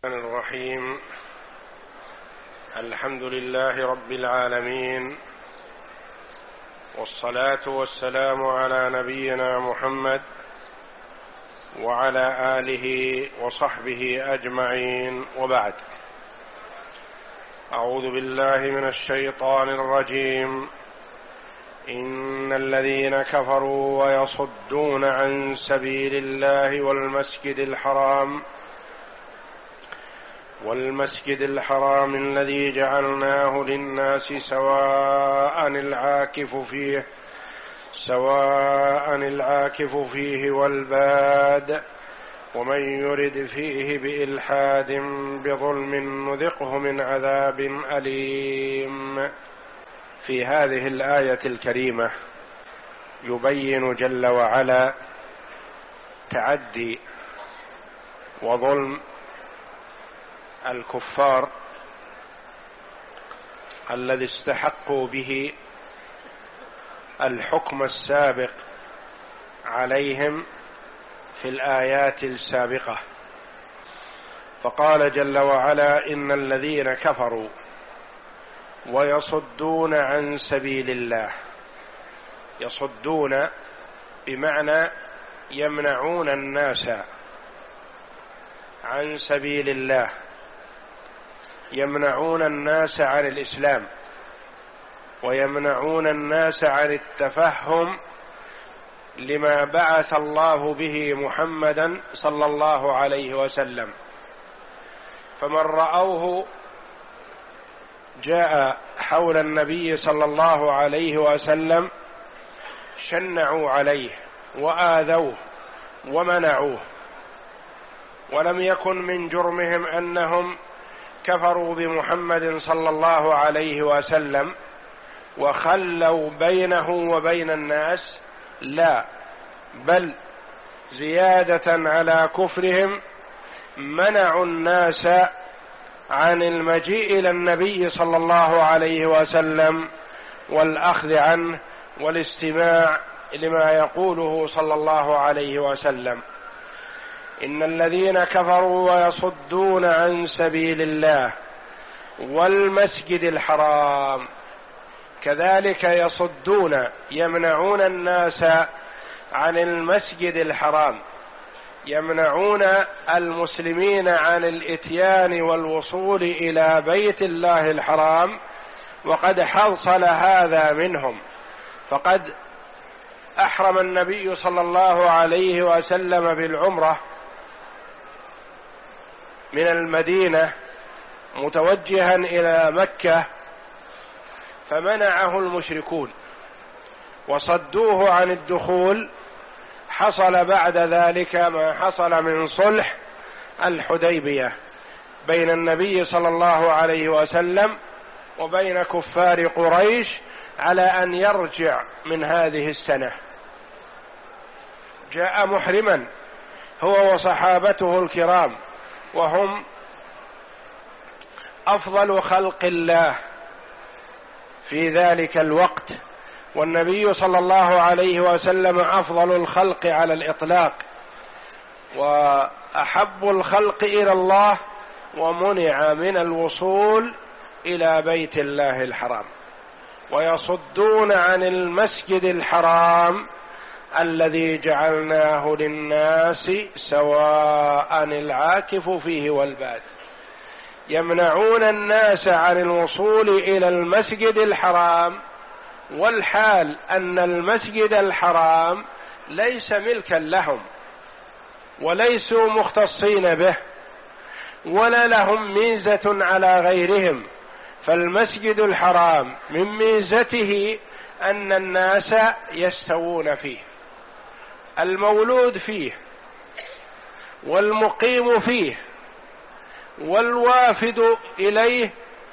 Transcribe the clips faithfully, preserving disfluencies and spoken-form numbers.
الرحمن الرحيم. الحمد لله رب العالمين، والصلاة والسلام على نبينا محمد وعلى آله وصحبه أجمعين، وبعد. أعوذ بالله من الشيطان الرجيم. إن الذين كفروا ويصدون عن سبيل الله والمسجد الحرام والمسجد الحرام الذي جعلناه للناس سواء العاكف فيه سواء العاكف فيه والباد ومن يرد فيه بإلحاد بظلم نذقه من عذاب أليم. في هذه الآية الكريمة يبين جل وعلا تعدي وظلم الكفار الذي استحقوا به الحكم السابق عليهم في الآيات السابقة. فقال جل وعلا: إن الذين كفروا ويصدون عن سبيل الله. يصدون بمعنى يمنعون الناس عن سبيل الله، يمنعون الناس عن الإسلام، ويمنعون الناس عن التفهم لما بعث الله به محمدا صلى الله عليه وسلم. فمن رأوه جاء حول النبي صلى الله عليه وسلم شنعوا عليه وآذوه ومنعوه، ولم يكن من جرمهم أنهم كفروا بمحمد صلى الله عليه وسلم وخلوا بينه وبين الناس، لا، بل زيادة على كفرهم منعوا الناس عن المجيء إلى النبي صلى الله عليه وسلم والأخذ عنه والاستماع لما يقوله صلى الله عليه وسلم. إن الذين كفروا ويصدون عن سبيل الله والمسجد الحرام، كذلك يصدون يمنعون الناس عن المسجد الحرام، يمنعون المسلمين عن الإتيان والوصول إلى بيت الله الحرام، وقد حصل هذا منهم. فقد أحرم النبي صلى الله عليه وسلم بالعمرة من المدينة متوجها إلى مكة، فمنعه المشركون وصدوه عن الدخول. حصل بعد ذلك ما حصل من صلح الحديبية بين النبي صلى الله عليه وسلم وبين كفار قريش على أن يرجع من هذه السنة. جاء محرما هو وصحابته الكرام، وهم أفضل خلق الله في ذلك الوقت، والنبي صلى الله عليه وسلم أفضل الخلق على الإطلاق وأحب الخلق إلى الله، ومنع من الوصول إلى بيت الله الحرام. ويصدون عن المسجد الحرام الذي جعلناه للناس سواء العاكف فيه والباد، يمنعون الناس عن الوصول إلى المسجد الحرام، والحال أن المسجد الحرام ليس ملكا لهم وليسوا مختصين به ولا لهم ميزة على غيرهم. فالمسجد الحرام من ميزته أن الناس يستوون فيه، المولود فيه والمقيم فيه والوافد إليه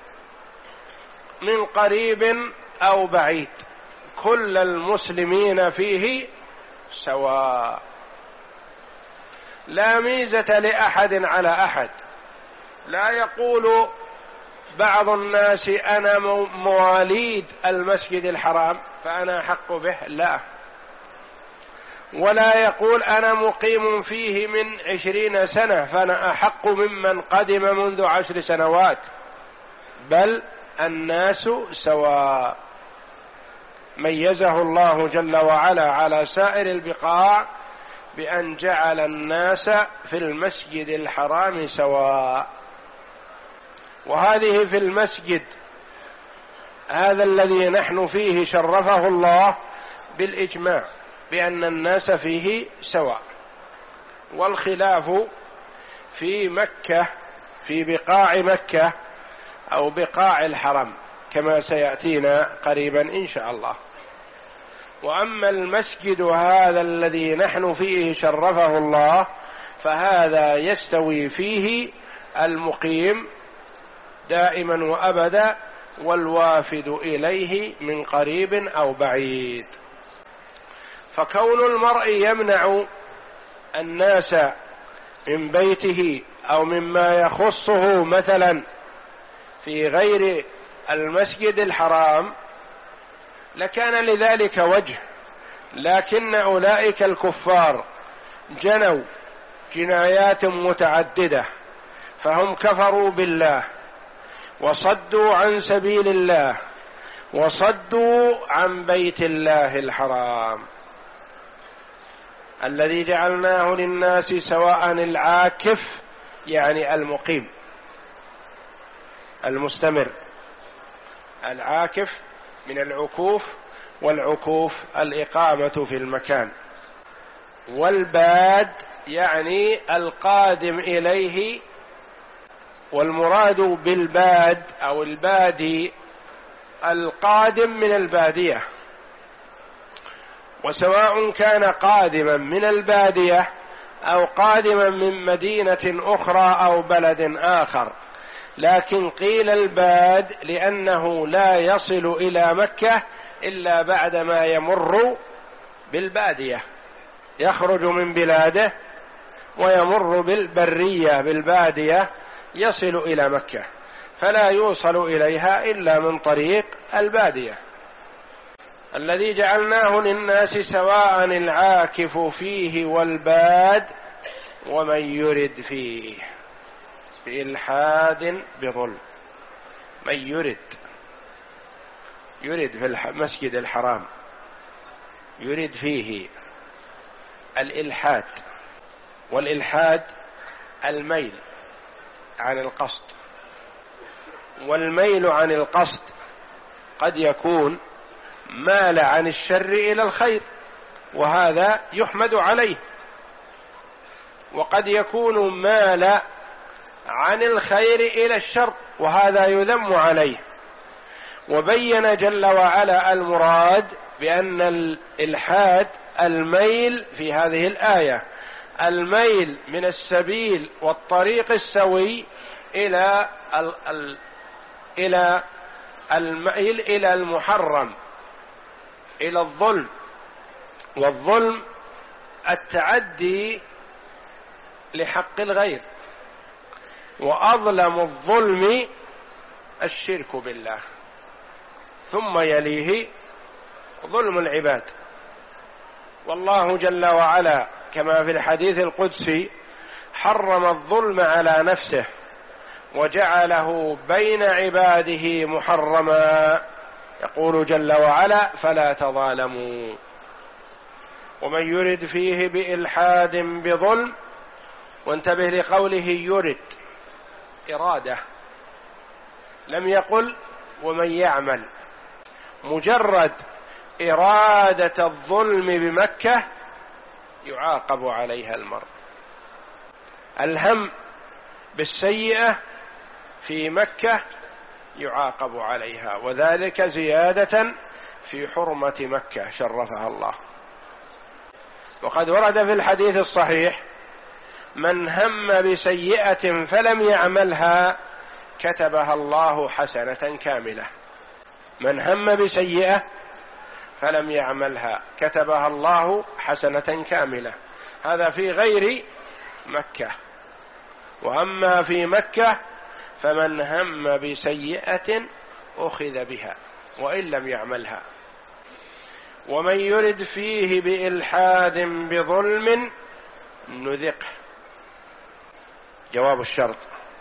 من قريب أو بعيد، كل المسلمين فيه سواء، لا ميزة لأحد على أحد. لا يقول بعض الناس أنا مواليد المسجد الحرام فأنا أحق به، لا، ولا يقول أنا مقيم فيه من عشرين سنة فأنا أحق ممن قدم منذ عشر سنوات، بل الناس سواء. ميزه الله جل وعلا على سائر البقاع بأن جعل الناس في المسجد الحرام سواء. وهذه في المسجد هذا الذي نحن فيه شرفه الله بالإجماع بأن الناس فيه سواء، والخلاف في مكة في بقاع مكة أو بقاع الحرم كما سيأتينا قريبا إن شاء الله. وأما المسجد هذا الذي نحن فيه شرفه الله فهذا يستوي فيه المقيم دائما وأبدا والوافد إليه من قريب أو بعيد. فكون المرء يمنع الناس من بيته أو مما يخصه مثلا في غير المسجد الحرام لكان لذلك وجه، لكن أولئك الكفار جنوا جنايات متعددة، فهم كفروا بالله وصدوا عن سبيل الله وصدوا عن بيت الله الحرام الذي جعلناه للناس سواء العاكف يعني المقيم المستمر، العاكف من العكوف، والعكوف الإقامة في المكان، والباد يعني القادم إليه، والمراد بالباد أو البادي القادم من البادية، وسواء كان قادما من البادية أو قادما من مدينة أخرى أو بلد آخر، لكن قيل الباد لأنه لا يصل إلى مكة إلا بعدما يمر بالبادية، يخرج من بلاده ويمر بالبرية بالبادية يصل إلى مكة، فلا يوصل إليها إلا من طريق البادية. الذي جعلناه للناس سواء العاكف فيه والباد ومن يرد فيه بإلحاد بظلم. من يرد يرد في المسجد الحرام يرد فيه الإلحاد، والإلحاد الميل عن القصد، والميل عن القصد قد يكون مال عن الشر إلى الخير وهذا يحمد عليه، وقد يكون مال عن الخير إلى الشر وهذا يذم عليه. وبين جل وعلا المراد بأن الإلحاد الميل في هذه الآية، الميل من السبيل والطريق السوي إلى ال ال إلى الميل إلى المحرم، إلى الظلم، والظلم التعدي لحق الغير، وأظلم الظلم الشرك بالله، ثم يليه ظلم العباد. والله جل وعلا كما في الحديث القدسي حرم الظلم على نفسه وجعله بين عباده محرما، يقول جل وعلا فلا تظالموا. ومن يرد فيه بإلحاد بظلم، وانتبه لقوله يرد إرادة، لم يقل ومن يعمل، مجرد إرادة الظلم بمكة يعاقب عليها المرء. الهم بالسيئة في مكة يعاقب عليها، وذلك زيادة في حرمة مكة شرفها الله. وقد ورد في الحديث الصحيح من هم بسيئة فلم يعملها كتبها الله حسنة كاملة. من هم بسيئة فلم يعملها كتبها الله حسنة كاملة، هذا في غير مكة. وأما في مكة فمن هم بسيئة أخذ بها وإن لم يعملها. ومن يرد فيه بإلحاد بظلم نذقه. جواب الشرط،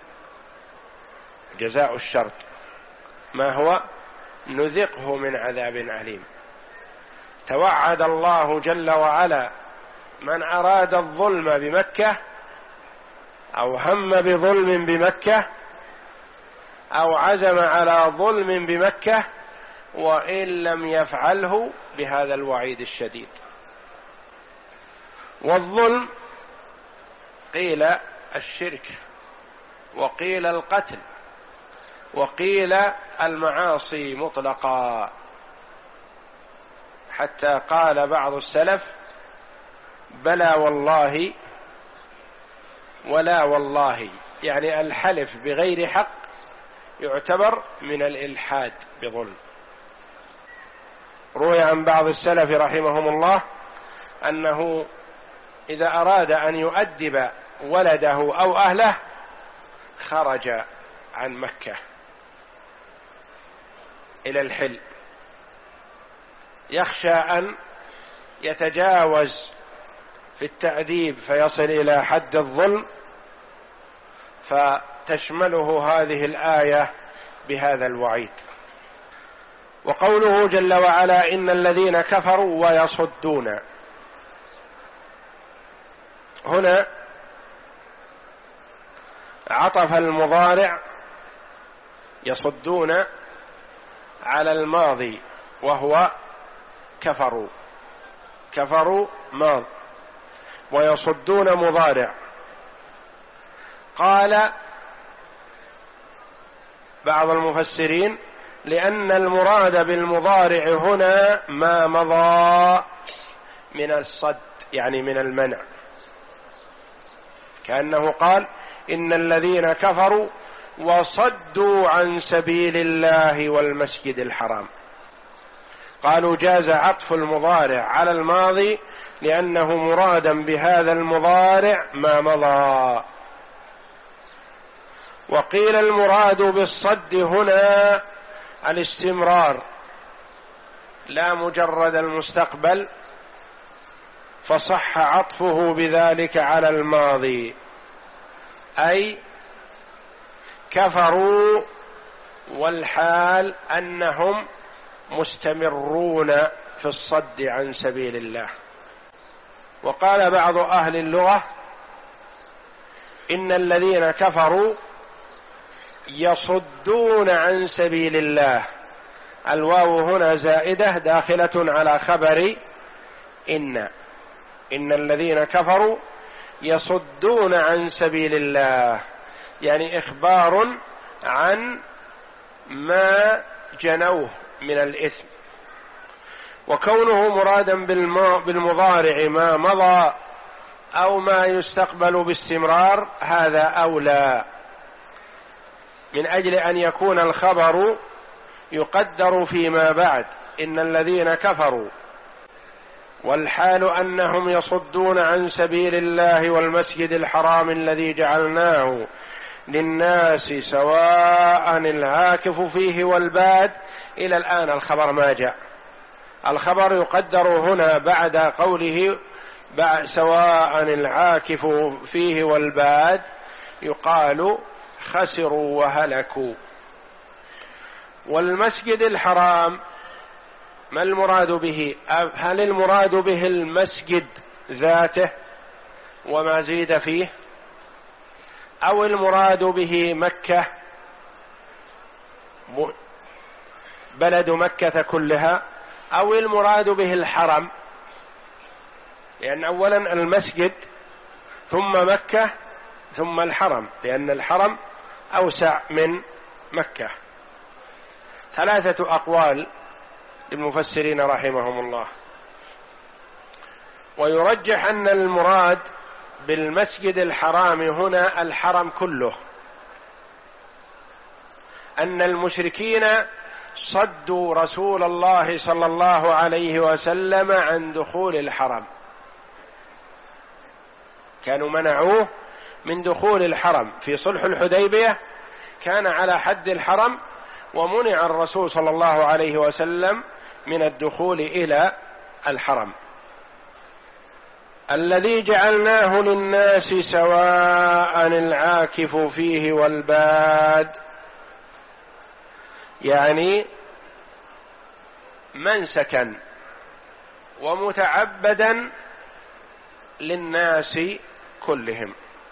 جزاء الشرط ما هو؟ نذقه من عذاب أليم. توعد الله جل وعلا من أراد الظلم بمكة أو هم بظلم بمكة أو عزم على ظلم بمكة وإن لم يفعله بهذا الوعيد الشديد. والظلم قيل الشرك، وقيل القتل، وقيل المعاصي مطلقا، حتى قال بعض السلف: بلى والله ولا والله، يعني الحلف بغير حق يعتبر من الإلحاد بظلم. روي عن بعض السلف رحمهم الله أنه إذا أراد أن يؤدب ولده أو أهله خرج عن مكة إلى الحل، يخشى أن يتجاوز في التأديب فيصل إلى حد الظلم، فتشمله هذه الآية بهذا الوعيد. وقوله جل وعلا: إن الذين كفروا ويصدون، هنا عطف المضارع يصدون على الماضي وهو كفروا، كفروا ماض ويصدون مضارع. قال بعض المفسرين: لأن المراد بالمضارع هنا ما مضى من الصد، يعني من المنع، كأنه قال: إن الذين كفروا وصدوا عن سبيل الله والمسجد الحرام. قالوا جاز عطف المضارع على الماضي لأنه مرادا بهذا المضارع ما مضى. وقيل المراد بالصد هنا الاستمرار لا مجرد المستقبل، فصح عطفه بذلك على الماضي، أي كفروا والحال أنهم مستمرون في الصد عن سبيل الله. وقال بعض أهل اللغة: إن الذين كفروا يصدون عن سبيل الله، الواو هنا زائدة داخلة على خبر إن، إن الذين كفروا يصدون عن سبيل الله، يعني إخبار عن ما جنوه من الإثم. وكونه مرادا بالمضارع ما مضى أو ما يستقبل باستمرار هذا أولى، من أجل أن يكون الخبر يقدر فيما بعد: إن الذين كفروا، والحال أنهم يصدون عن سبيل الله والمسجد الحرام الذي جعلناه للناس سواء العاكف فيه والباد. إلى الآن الخبر ما جاء، الخبر يقدر هنا بعد قوله سواء العاكف فيه والباد، يقال خسروا وهلكوا. والمسجد الحرام ما المراد به؟ هل المراد به المسجد ذاته وما زيد فيه، أو المراد به مكة بلد مكة كلها، أو المراد به الحرم؟ لأن أولا المسجد ثم مكة ثم الحرم، لأن الحرم أوسع من مكة. ثلاثة أقوال للمفسرين رحمهم الله. ويرجح أن المراد بالمسجد الحرام هنا الحرم كله، أن المشركين صدوا رسول الله صلى الله عليه وسلم عن دخول الحرم، كانوا منعوه من دخول الحرم. في صلح الحديبية كان على حد الحرم، ومنع الرسول صلى الله عليه وسلم من الدخول إلى الحرم. الذي جعلناه للناس سواء العاكف فيه والباد، يعني منسكا ومتعبدا للناس كلهم،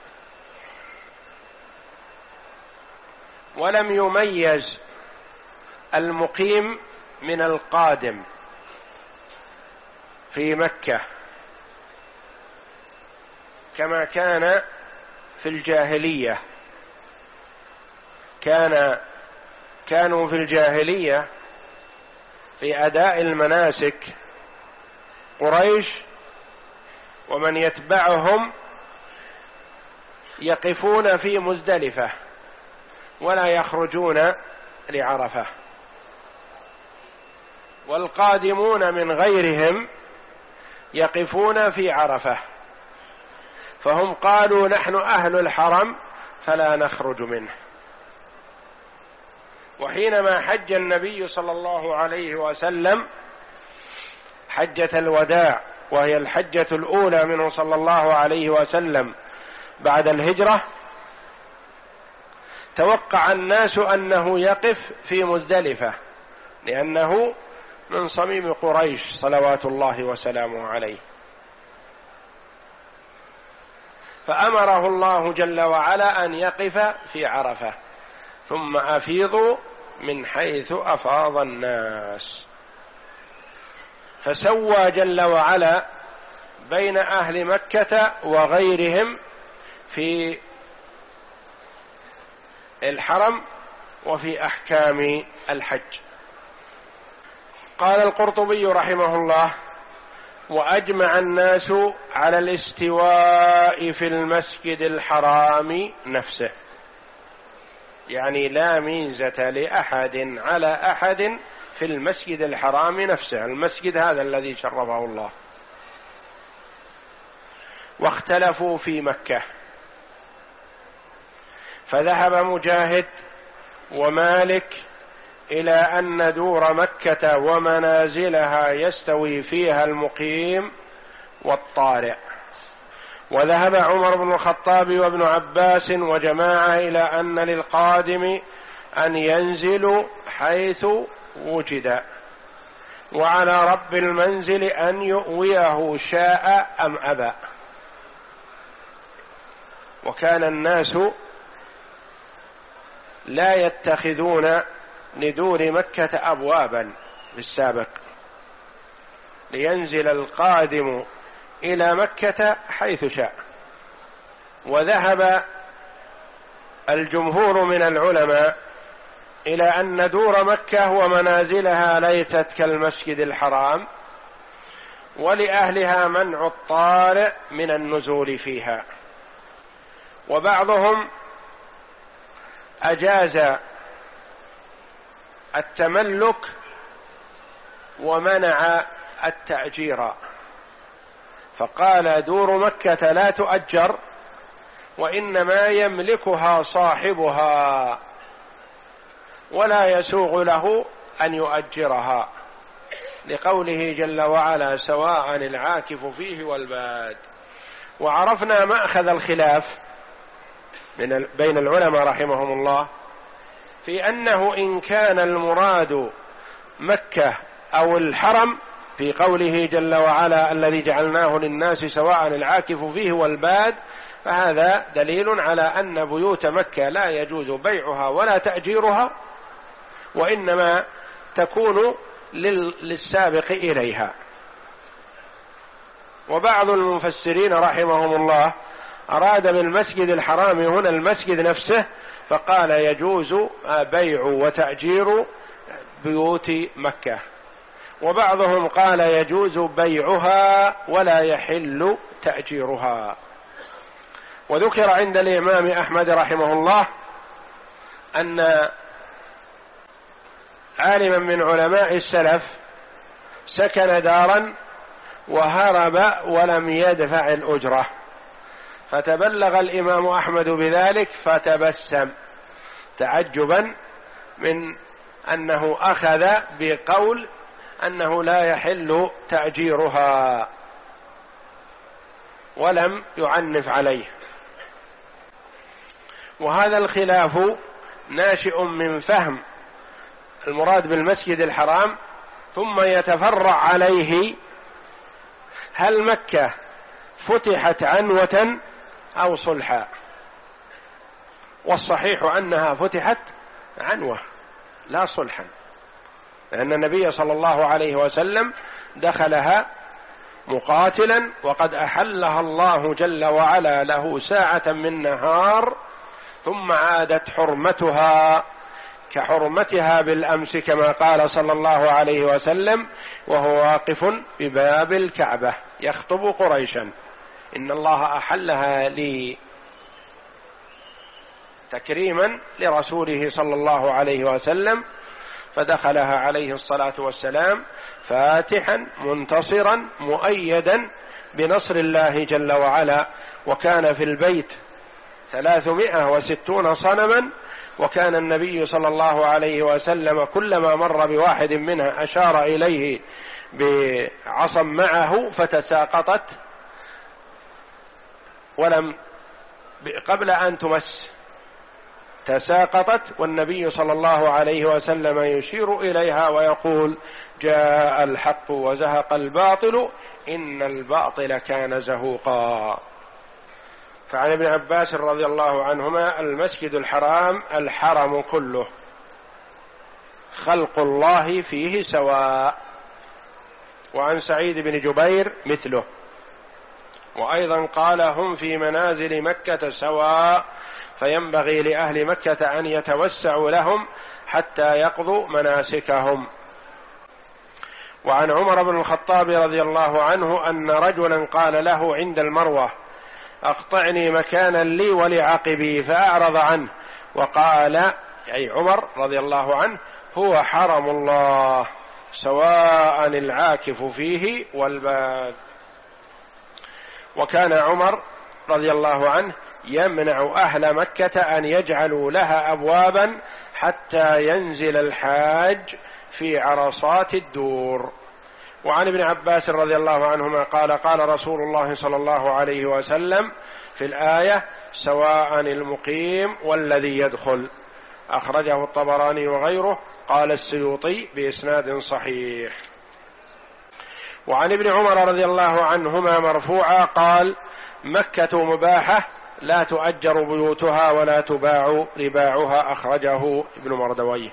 ولم يميز المقيم من القادم في مكة كما كان في الجاهلية. كان كانوا في الجاهلية في أداء المناسك قريش ومن يتبعهم يقفون في مزدلفة ولا يخرجون لعرفة، والقادمون من غيرهم يقفون في عرفة، فهم قالوا نحن أهل الحرم فلا نخرج منه. وحينما حج النبي صلى الله عليه وسلم حجة الوداع، وهي الحجة الأولى منه صلى الله عليه وسلم بعد الهجرة، توقع الناس أنه يقف في مزدلفة لأنه من صميم قريش صلوات الله وسلامه عليه، فأمره الله جل وعلا أن يقف في عرفة، ثم أفيضوا من حيث أفاض الناس. فسوى جل وعلا بين أهل مكة وغيرهم في الحرم وفي أحكام الحج. قال القرطبي رحمه الله: وأجمع الناس على الاستواء في المسجد الحرام نفسه، يعني لا ميزة لأحد على أحد في المسجد الحرام نفسه، المسجد هذا الذي شرفه الله. واختلفوا في مكة، فذهب مجاهد ومالك إلى أن دور مكة ومنازلها يستوي فيها المقيم والطارئ، وذهب عمر بن الخطاب وابن عباس وجماعة إلى أن للقادم أن ينزل حيث وجد، وعلى رب المنزل أن يؤويه شاء أم أبى. وكان الناس لا يتخذون لدور مكة أبوابا في السابق، لينزل القادم إلى مكة حيث شاء. وذهب الجمهور من العلماء إلى أن دور مكة ومنازلها ليست كالمسجد الحرام، ولأهلها منع الطارئ من النزول فيها. وبعضهم أجاز التملك ومنع التأجير، فقال دور مكة لا تؤجر وإنما يملكها صاحبها ولا يسوغ له أن يؤجرها، لقوله جل وعلا: سواء العاكف فيه والباد. وعرفنا مأخذ الخلاف من بين العلماء رحمهم الله في أنه إن كان المراد مكة أو الحرم في قوله جل وعلا: الذي جعلناه للناس سواء العاكف فيه والباد، فهذا دليل على أن بيوت مكة لا يجوز بيعها ولا تأجيرها، وإنما تكون للسابق إليها. وبعض المفسرين رحمهم الله أراد بالمسجد الحرام هنا المسجد نفسه، فقال يجوز بيع وتأجير بيوت مكة. وبعضهم قال يجوز بيعها ولا يحل تأجيرها. وذكر عند الإمام أحمد رحمه الله أن عالما من علماء السلف سكن دارا وهرب ولم يدفع الأجرة، فتبلغ الإمام أحمد بذلك فتبسم تعجبا من أنه أخذ بقول أنه لا يحل تأجيرها ولم يعنف عليه. وهذا الخلاف ناشئ من فهم المراد بالمسجد الحرام، ثم يتفرع عليه هل مكة فتحت عنوة أو صلحا؟ والصحيح أنها فتحت عنوة لا صلحا، لأن النبي صلى الله عليه وسلم دخلها مقاتلا، وقد أحلها الله جل وعلا له ساعة من نهار، ثم عادت حرمتها كحرمتها بالأمس كما قال صلى الله عليه وسلم وهو واقف بباب الكعبة يخطب قريشا: إن الله أحلها لي، تكريما لرسوله صلى الله عليه وسلم، فدخلها عليه الصلاة والسلام فاتحا منتصرا مؤيدا بنصر الله جل وعلا. وكان في البيت ثلاثمائة وستون صنما، وكان النبي صلى الله عليه وسلم كلما مر بواحد منها أشار إليه بعصا معه فتساقطت ولم قبل أن تمس تساقطت، والنبي صلى الله عليه وسلم يشير إليها ويقول: جاء الحق وزهق الباطل إن الباطل كان زهوقا. فعن ابن عباس رضي الله عنهما: المسجد الحرام الحرم كله، خلق الله فيه سواء. وعن سعيد بن جبير مثله. وأيضا قال: هم في منازل مكة سواء، فينبغي لأهل مكة أن يتوسعوا لهم حتى يقضوا مناسكهم. وعن عمر بن الخطاب رضي الله عنه أن رجلا قال له عند المروة: أقطعني مكانا لي ولعقبي، فأعرض عنه وقال، أي عمر رضي الله عنه: هو حرم الله سواء العاكف فيه والباد. وكان عمر رضي الله عنه يمنع أهل مكة أن يجعلوا لها أبوابا حتى ينزل الحاج في عرصات الدور. وعن ابن عباس رضي الله عنهما قال: قال رسول الله صلى الله عليه وسلم في الآية: سواء المقيم والذي يدخل. أخرجه الطبراني وغيره. قال السيوطي بإسناد صحيح. وعن ابن عمر رضي الله عنهما مرفوعا قال: مكة مباحة لا تؤجر بيوتها ولا تباع رباعها. أخرجه ابن مردويه.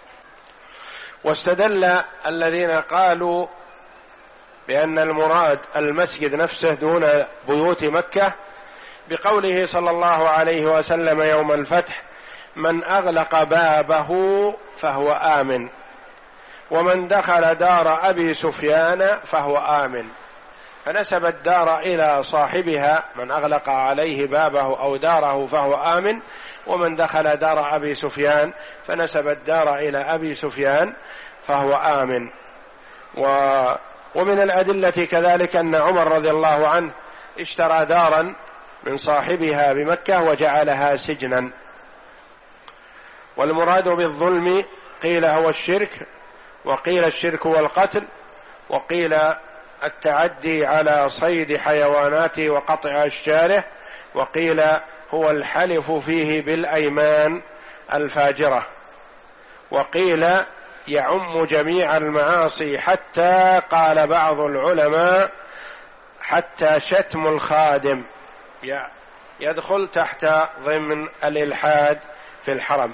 واستدل الذين قالوا بأن المراد المسجد نفسه دون بيوت مكة بقوله صلى الله عليه وسلم يوم الفتح: من أغلق بابه فهو آمن، ومن دخل دار أبي سفيان فهو آمن. فنسب الدار إلى صاحبها، من أغلق عليه بابه أو داره فهو آمن، ومن دخل دار أبي سفيان فنسب الدار إلى أبي سفيان فهو آمن. و ومن الأدلة كذلك أن عمر رضي الله عنه اشترى دارا من صاحبها بمكة وجعلها سجنا. والمراد بالظلم قيل هو الشرك، وقيل الشرك والقتل، وقيل التعدي على صيد حيواناته وقطع أشجاره، وقيل هو الحلف فيه بالأيمان الفاجرة، وقيل يعم جميع المعاصي، حتى قال بعض العلماء حتى شتم الخادم يدخل تحت ضمن الإلحاد في الحرم.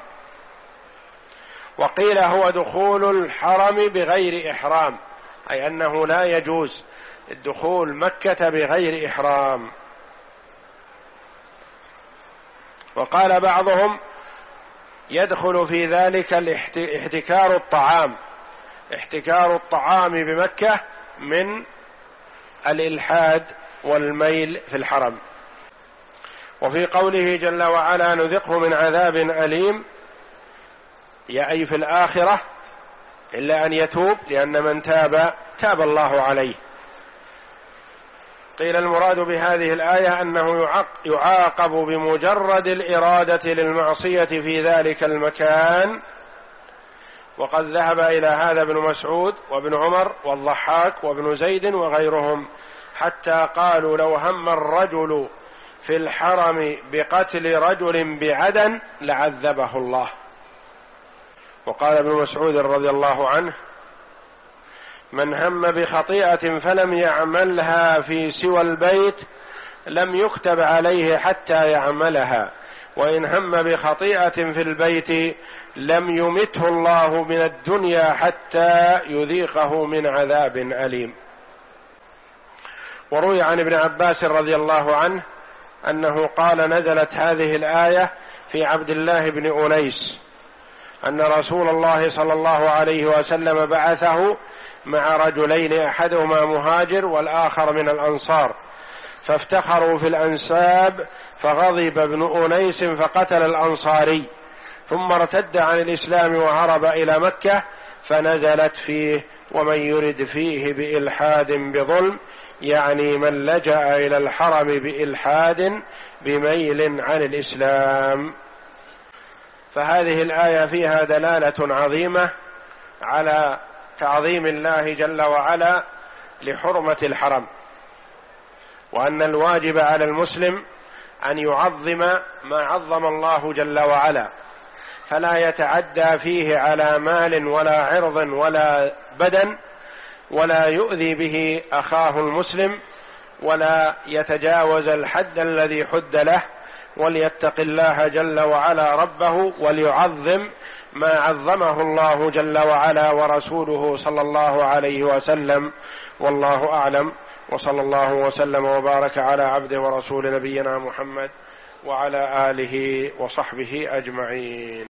وقيل هو دخول الحرم بغير إحرام، أي أنه لا يجوز الدخول مكة بغير إحرام. وقال بعضهم يدخل في ذلك احتكار الطعام، احتكار الطعام بمكة من الإلحاد والميل في الحرم. وفي قوله جل وعلا: نذقه من عذاب أليم، يا أي في الآخرة، إلا أن يتوب، لأن من تاب تاب الله عليه. قيل المراد بهذه الآية أنه يعاقب بمجرد الإرادة للمعصية في ذلك المكان وقد ذهب إلى هذا ابن مسعود وابن عمر والضحاك وابن زيد وغيرهم، حتى قالوا لو هم الرجل في الحرم بقتل رجل بعدن لعذبه الله. وقال ابن مسعود رضي الله عنه: من هم بخطيئة فلم يعملها في سوى البيت لم يكتب عليه حتى يعملها، وإن هم بخطيئة في البيت لم يمته الله من الدنيا حتى يذيقه من عذاب أليم. وروي عن ابن عباس رضي الله عنه أنه قال: نزلت هذه الآية في عبد الله بن أنيس أن رسول الله صلى الله عليه وسلم بعثه مع رجلين، أحدهما مهاجر والآخر من الأنصار، فافتخروا في الأنساب، فغضب ابن أنيس فقتل الأنصاري، ثم ارتد عن الإسلام وهرب إلى مكة، فنزلت فيه: ومن يرد فيه بإلحاد بظلم، يعني من لجأ إلى الحرم بإلحاد بميل عن الإسلام. فهذه الآية فيها دلالة عظيمة على تعظيم الله جل وعلا لحرمة الحرم، وأن الواجب على المسلم أن يعظم ما عظم الله جل وعلا، فلا يتعدى فيه على مال ولا عرض ولا بدن، ولا يؤذي به أخاه المسلم، ولا يتجاوز الحد الذي حد له، وليتق الله جل وعلا ربه، وليعظم ما عظمه الله جل وعلا ورسوله صلى الله عليه وسلم. والله أعلم، وصلى الله وسلم وبارك على عبده ورسول نبينا محمد وعلى آله وصحبه أجمعين.